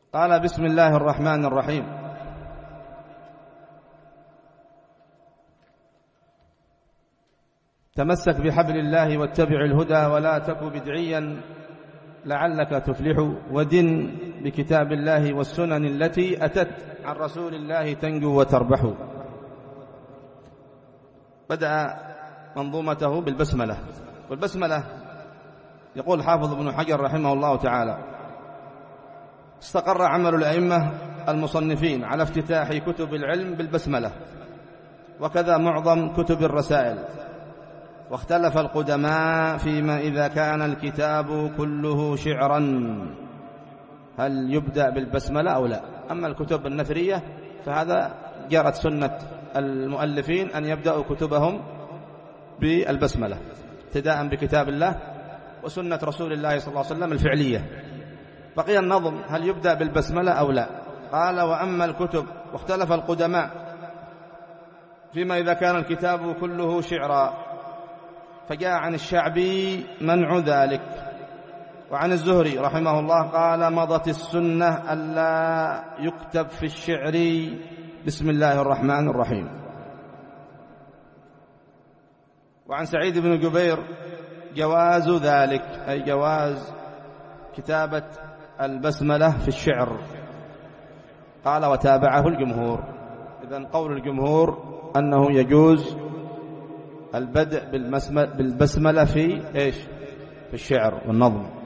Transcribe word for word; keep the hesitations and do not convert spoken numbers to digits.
قال: بسم الله الرحمن الرحيم. تمسك بحبل الله واتبع الهدى ولا تك بدعيا لعلك تفلح، ودن بكتاب الله والسنن التي أتت عن رسول الله تنجو وتربح. بدأ منظومته بالبسملة، والبسملة يقول حافظ ابن حجر رحمه الله تعالى: استقر عمل الأئمة المصنفين على افتتاح كتب العلم بالبسملة، وكذا معظم كتب الرسائل. واختلف القدماء فيما إذا كان الكتاب كله شعرا هل يبدأ بالبسملة أو لا. أما الكتب النثرية فهذا جرت سنة المؤلفين أن يبدأوا كتبهم بالبسملة ابتداء بكتاب الله وسنة رسول الله صلى الله عليه وسلم الفعلية. بقي النظم هل يبدأ بالبسملة أو لا. قال: وأما الكتب، واختلف القدماء فيما إذا كان الكتاب كله شعرا، فجاء عن الشعبي منع ذلك، وعن الزهري رحمه الله قال: مضت السنة ألا يكتب في الشعر بسم الله الرحمن الرحيم. وعن سعيد بن جبير جواز ذلك، أي جواز كتابة البسملة في الشعر. قال: وتابعه الجمهور. إذن قول الجمهور أنه يجوز البدء بالبسملة في إيش؟ في الشعر والنظم.